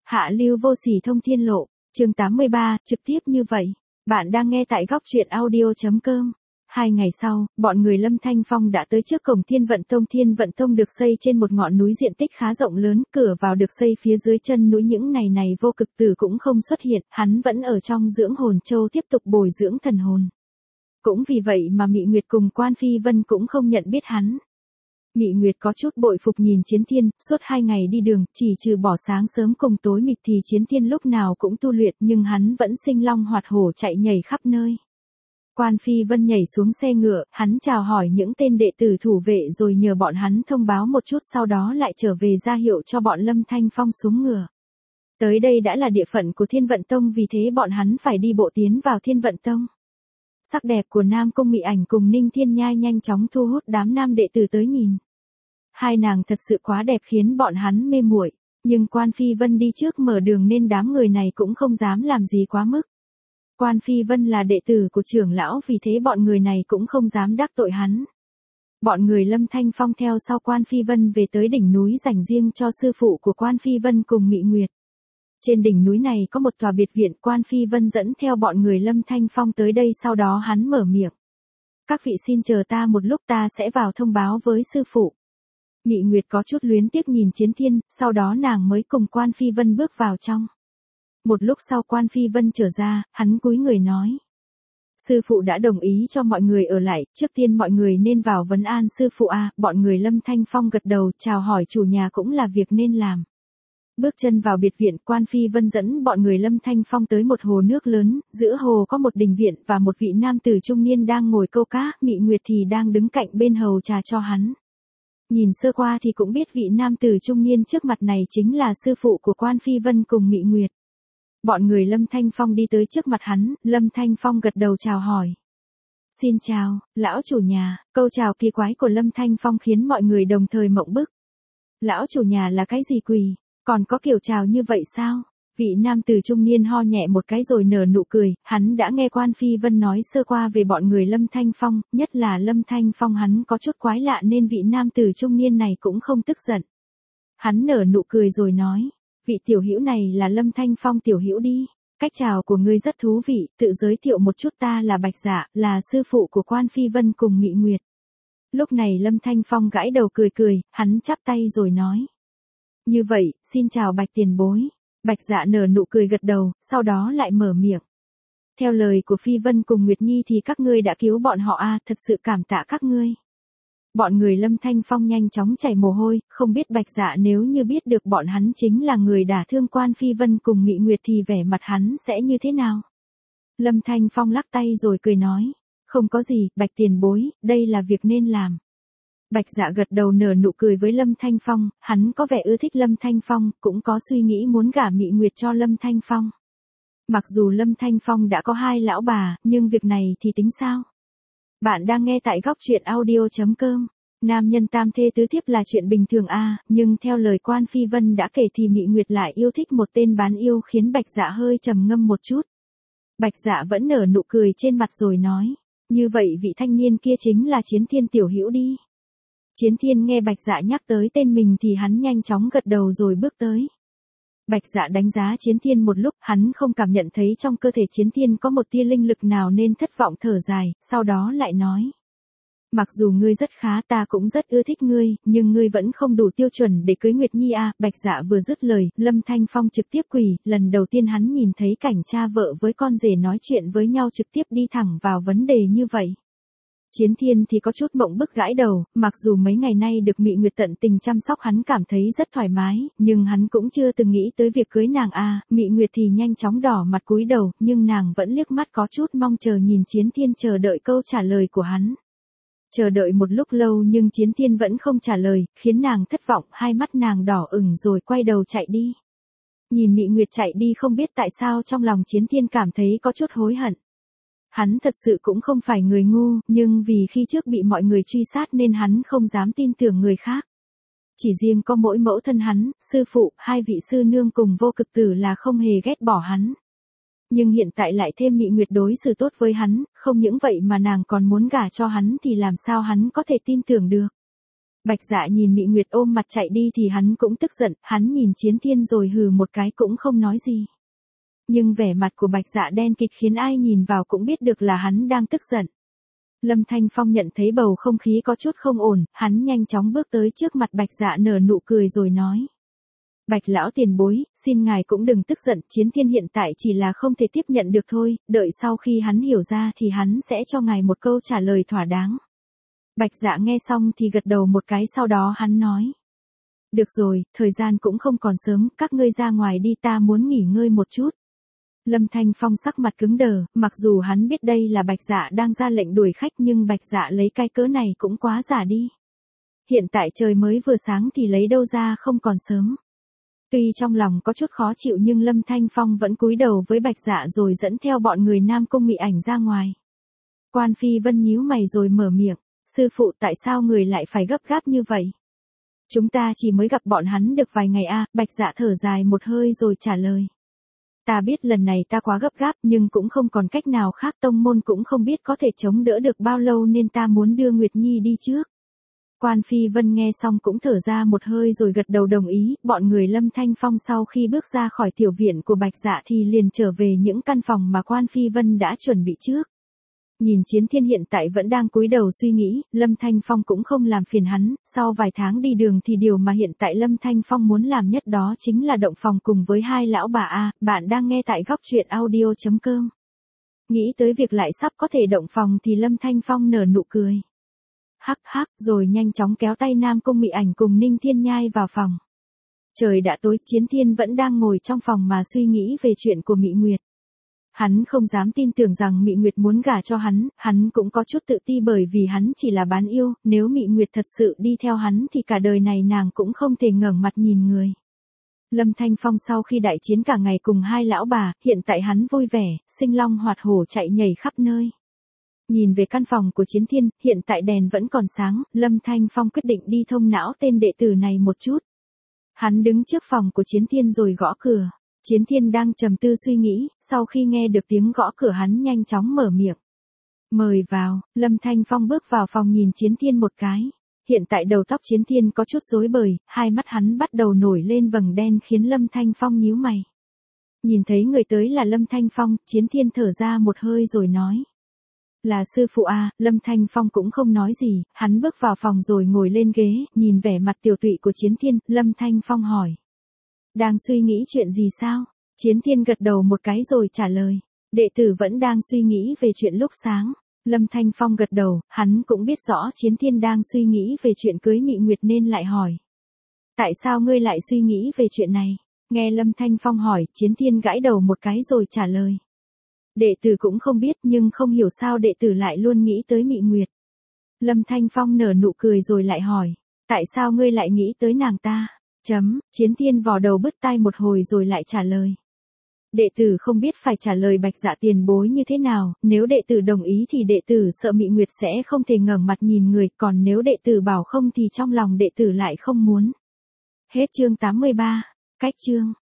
Hạ lưu vô sỉ thông thiên lộ, chương 83, trực tiếp như vậy. Bạn đang nghe tại góc truyện audio.com. 2 ngày sau, bọn người Lâm Thanh Phong đã tới trước cổng Thiên Vận Tông. Thiên Vận Tông được xây trên một ngọn núi diện tích khá rộng lớn, cửa vào được xây phía dưới chân núi. Những ngày này Vô Cực Tử cũng không xuất hiện, hắn vẫn ở trong dưỡng hồn châu tiếp tục bồi dưỡng thần hồn. Cũng vì vậy mà Mị Nguyệt cùng Quan Phi Vân cũng không nhận biết hắn. Mị Nguyệt có chút bội phục nhìn Chiến Thiên, suốt 2 ngày đi đường, chỉ trừ bỏ sáng sớm cùng tối mịt thì Chiến Thiên lúc nào cũng tu luyện, nhưng hắn vẫn sinh long hoạt hổ chạy nhảy khắp nơi. Quan Phi Vân nhảy xuống xe ngựa, hắn chào hỏi những tên đệ tử thủ vệ rồi nhờ bọn hắn thông báo một chút, sau đó lại trở về ra hiệu cho bọn Lâm Thanh Phong xuống ngựa. Tới đây đã là địa phận của Thiên Vận Tông, vì thế bọn hắn phải đi bộ tiến vào Thiên Vận Tông. Sắc đẹp của Nam Cung Mị Ảnh cùng Ninh Thiên Nhai nhanh chóng thu hút đám nam đệ tử tới nhìn. Hai nàng thật sự quá đẹp khiến bọn hắn mê muội, nhưng Quan Phi Vân đi trước mở đường nên đám người này cũng không dám làm gì quá mức. Quan Phi Vân là đệ tử của trưởng lão, vì thế bọn người này cũng không dám đắc tội hắn. Bọn người Lâm Thanh Phong theo sau Quan Phi Vân về tới đỉnh núi dành riêng cho sư phụ của Quan Phi Vân cùng Mị Nguyệt. Trên đỉnh núi này có một tòa biệt viện, Quan Phi Vân dẫn theo bọn người Lâm Thanh Phong tới đây, sau đó hắn mở miệng. Các vị xin chờ ta một lúc, ta sẽ vào thông báo với sư phụ. Mị Nguyệt có chút luyến tiếc nhìn Chiến Thiên, sau đó nàng mới cùng Quan Phi Vân bước vào trong. Một lúc sau Quan Phi Vân trở ra, hắn cúi người nói. Sư phụ đã đồng ý cho mọi người ở lại, trước tiên mọi người nên vào vấn an sư phụ a. Bọn người Lâm Thanh Phong gật đầu, chào hỏi chủ nhà cũng là việc nên làm. Bước chân vào biệt viện, Quan Phi Vân dẫn bọn người Lâm Thanh Phong tới một hồ nước lớn, giữa hồ có một đình viện và một vị nam tử trung niên đang ngồi câu cá, Mị Nguyệt thì đang đứng cạnh bên hầu trà cho hắn. Nhìn sơ qua thì cũng biết vị nam tử trung niên trước mặt này chính là sư phụ của Quan Phi Vân cùng Mị Nguyệt. Bọn người Lâm Thanh Phong đi tới trước mặt hắn, Lâm Thanh Phong gật đầu chào hỏi. Xin chào, lão chủ nhà. Câu chào kỳ quái của Lâm Thanh Phong khiến mọi người đồng thời mộng bức. Lão chủ nhà là cái gì quỷ? Còn có kiểu chào như vậy sao? Vị nam tử trung niên ho nhẹ một cái rồi nở nụ cười, hắn đã nghe Quan Phi Vân nói sơ qua về bọn người Lâm Thanh Phong, nhất là Lâm Thanh Phong hắn có chút quái lạ nên vị nam tử trung niên này cũng không tức giận. Hắn nở nụ cười rồi nói, vị tiểu hữu này là Lâm Thanh Phong tiểu hữu đi. Cách chào của ngươi rất thú vị, tự giới thiệu một chút, ta là Bạch Dạ, là sư phụ của Quan Phi Vân cùng Mị Nguyệt. Lúc này Lâm Thanh Phong gãi đầu cười cười, hắn chắp tay rồi nói. Như vậy, xin chào Bạch tiền bối. Bạch Dạ nở nụ cười gật đầu, sau đó lại mở miệng. Theo lời của Phi Vân cùng Nguyệt Nhi thì các ngươi đã cứu bọn họ a, thật sự cảm tạ các ngươi. Bọn người Lâm Thanh Phong nhanh chóng chảy mồ hôi, không biết Bạch Dạ nếu như biết được bọn hắn chính là người đả thương Quan Phi Vân cùng Mị Nguyệt thì vẻ mặt hắn sẽ như thế nào? Lâm Thanh Phong lắc tay rồi cười nói, không có gì, Bạch tiền bối, đây là việc nên làm. Bạch Dạ gật đầu nở nụ cười với Lâm Thanh Phong, hắn có vẻ ưa thích Lâm Thanh Phong, cũng có suy nghĩ muốn gả Mị Nguyệt cho Lâm Thanh Phong. Mặc dù Lâm Thanh Phong đã có 2 lão bà, nhưng việc này thì tính sao? Bạn đang nghe tại góc truyện audio.com. Nam nhân tam thê tứ thiếp là chuyện bình thường a, nhưng theo lời Quan Phi Vân đã kể thì Mị Nguyệt lại yêu thích một tên bán yêu khiến Bạch Dạ hơi trầm ngâm một chút. Bạch Dạ vẫn nở nụ cười trên mặt rồi nói, như vậy vị thanh niên kia chính là Chiến Thiên tiểu hữu đi. Chiến Thiên nghe Bạch Dạ nhắc tới tên mình thì hắn nhanh chóng gật đầu rồi bước tới. Bạch Dạ đánh giá Chiến Thiên một lúc, hắn không cảm nhận thấy trong cơ thể Chiến Thiên có một tia linh lực nào nên thất vọng thở dài, sau đó lại nói. Mặc dù ngươi rất khá, ta cũng rất ưa thích ngươi, nhưng ngươi vẫn không đủ tiêu chuẩn để cưới Nguyệt Nhi a. Bạch Dạ vừa dứt lời, Lâm Thanh Phong trực tiếp quỳ, lần đầu tiên hắn nhìn thấy cảnh cha vợ với con rể nói chuyện với nhau trực tiếp đi thẳng vào vấn đề như vậy. Chiến Thiên thì có chút mộng bức gãi đầu, mặc dù mấy ngày nay được Mị Nguyệt tận tình chăm sóc hắn cảm thấy rất thoải mái, nhưng hắn cũng chưa từng nghĩ tới việc cưới nàng a. Mị Nguyệt thì nhanh chóng đỏ mặt cúi đầu, nhưng nàng vẫn liếc mắt có chút mong chờ nhìn Chiến Thiên chờ đợi câu trả lời của hắn. Chờ đợi một lúc lâu nhưng Chiến Thiên vẫn không trả lời, khiến nàng thất vọng, hai mắt nàng đỏ ửng rồi quay đầu chạy đi. Nhìn Mị Nguyệt chạy đi không biết tại sao trong lòng Chiến Thiên cảm thấy có chút hối hận. Hắn thật sự cũng không phải người ngu, nhưng vì khi trước bị mọi người truy sát nên hắn không dám tin tưởng người khác. Chỉ riêng có mỗi mẫu thân hắn, sư phụ, 2 vị sư nương cùng Vô Cực Tử là không hề ghét bỏ hắn. Nhưng hiện tại lại thêm Mị Nguyệt đối xử tốt với hắn, không những vậy mà nàng còn muốn gả cho hắn thì làm sao hắn có thể tin tưởng được. Bạch Dạ nhìn Mị Nguyệt ôm mặt chạy đi thì hắn cũng tức giận, hắn nhìn Chiến Thiên rồi hừ một cái cũng không nói gì. Nhưng vẻ mặt của Bạch Dạ đen kịt khiến ai nhìn vào cũng biết được là hắn đang tức giận. Lâm Thanh Phong nhận thấy bầu không khí có chút không ổn, hắn nhanh chóng bước tới trước mặt Bạch Dạ nở nụ cười rồi nói. Bạch lão tiền bối, xin ngài cũng đừng tức giận, Chiến Thiên hiện tại chỉ là không thể tiếp nhận được thôi, đợi sau khi hắn hiểu ra thì hắn sẽ cho ngài một câu trả lời thỏa đáng. Bạch Dạ nghe xong thì gật đầu một cái, sau đó hắn nói. Được rồi, thời gian cũng không còn sớm, các ngươi ra ngoài đi, ta muốn nghỉ ngơi một chút. Lâm Thanh Phong sắc mặt cứng đờ, mặc dù hắn biết đây là Bạch Dạ đang ra lệnh đuổi khách nhưng Bạch Dạ lấy cái cớ này cũng quá giả đi. Hiện tại trời mới vừa sáng thì lấy đâu ra không còn sớm. Tuy trong lòng có chút khó chịu nhưng Lâm Thanh Phong vẫn cúi đầu với Bạch Dạ rồi dẫn theo bọn người Nam Cung Mị Ảnh ra ngoài. Quan Phi Vân nhíu mày rồi mở miệng, sư phụ tại sao người lại phải gấp gáp như vậy? Chúng ta chỉ mới gặp bọn hắn được vài ngày à, Bạch Dạ thở dài một hơi rồi trả lời. Ta biết lần này ta quá gấp gáp nhưng cũng không còn cách nào khác, tông môn cũng không biết có thể chống đỡ được bao lâu nên ta muốn đưa Nguyệt Nhi đi trước. Quan Phi Vân nghe xong cũng thở ra một hơi rồi gật đầu đồng ý, bọn người Lâm Thanh Phong sau khi bước ra khỏi tiểu viện của Bạch Dạ thì liền trở về những căn phòng mà Quan Phi Vân đã chuẩn bị trước. Nhìn Chiến Thiên hiện tại vẫn đang cúi đầu suy nghĩ, Lâm Thanh Phong cũng không làm phiền hắn, sau vài tháng đi đường thì điều mà hiện tại Lâm Thanh Phong muốn làm nhất đó chính là động phòng cùng với hai lão bà a. Bạn đang nghe tại góc truyện audio.com. Nghĩ tới việc lại sắp có thể động phòng thì Lâm Thanh Phong nở nụ cười. Hắc hắc, rồi nhanh chóng kéo tay Nam Cung Mị Ảnh cùng Ninh Thiên Nhai vào phòng. Trời đã tối, Chiến Thiên vẫn đang ngồi trong phòng mà suy nghĩ về chuyện của Mị Nguyệt. Hắn không dám tin tưởng rằng Mị Nguyệt muốn gả cho hắn cũng có chút tự ti bởi vì hắn chỉ là bán yêu, nếu Mị Nguyệt thật sự đi theo hắn thì cả đời này nàng cũng không thể ngẩng mặt nhìn người. Lâm Thanh Phong sau khi đại chiến cả ngày cùng hai lão bà, hiện tại hắn vui vẻ, sinh long hoạt hổ chạy nhảy khắp nơi. Nhìn về căn phòng của Chiến Thiên, hiện tại đèn vẫn còn sáng, Lâm Thanh Phong quyết định đi thông não tên đệ tử này một chút. Hắn đứng trước phòng của Chiến Thiên rồi gõ cửa. Chiến Thiên đang trầm tư suy nghĩ, sau khi nghe được tiếng gõ cửa hắn nhanh chóng mở miệng. Mời vào, Lâm Thanh Phong bước vào phòng nhìn Chiến Thiên một cái. Hiện tại đầu tóc Chiến Thiên có chút rối bời, hai mắt hắn bắt đầu nổi lên vầng đen khiến Lâm Thanh Phong nhíu mày. Nhìn thấy người tới là Lâm Thanh Phong, Chiến Thiên thở ra một hơi rồi nói. Là sư phụ à, Lâm Thanh Phong cũng không nói gì, hắn bước vào phòng rồi ngồi lên ghế, nhìn vẻ mặt tiểu tụy của Chiến Thiên, Lâm Thanh Phong hỏi. Đang suy nghĩ chuyện gì sao? Chiến Thiên gật đầu một cái rồi trả lời. Đệ tử vẫn đang suy nghĩ về chuyện lúc sáng. Lâm Thanh Phong gật đầu, hắn cũng biết rõ Chiến Thiên đang suy nghĩ về chuyện cưới Mị Nguyệt nên lại hỏi. Tại sao ngươi lại suy nghĩ về chuyện này? Nghe Lâm Thanh Phong hỏi, Chiến Thiên gãi đầu một cái rồi trả lời. Đệ tử cũng không biết nhưng không hiểu sao đệ tử lại luôn nghĩ tới Mị Nguyệt. Lâm Thanh Phong nở nụ cười rồi lại hỏi. Tại sao ngươi lại nghĩ tới nàng ta? Chiến Thiên vò đầu bứt tai một hồi rồi lại trả lời. Đệ tử không biết phải trả lời Bạch Dạ tiền bối như thế nào, nếu đệ tử đồng ý thì đệ tử sợ Mị Nguyệt sẽ không thể ngẩng mặt nhìn người, còn nếu đệ tử bảo không thì trong lòng đệ tử lại không muốn. Hết chương 83, cách chương.